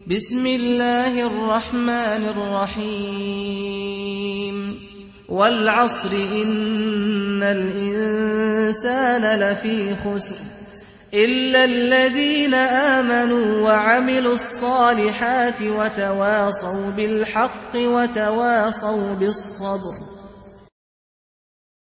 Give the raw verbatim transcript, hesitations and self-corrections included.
بسم الله الرحمن الرحيم والعصر إن الإنسان لفي خسر إلا الذين آمنوا وعملوا الصالحات وتواصوا بالحق وتواصوا بالصبر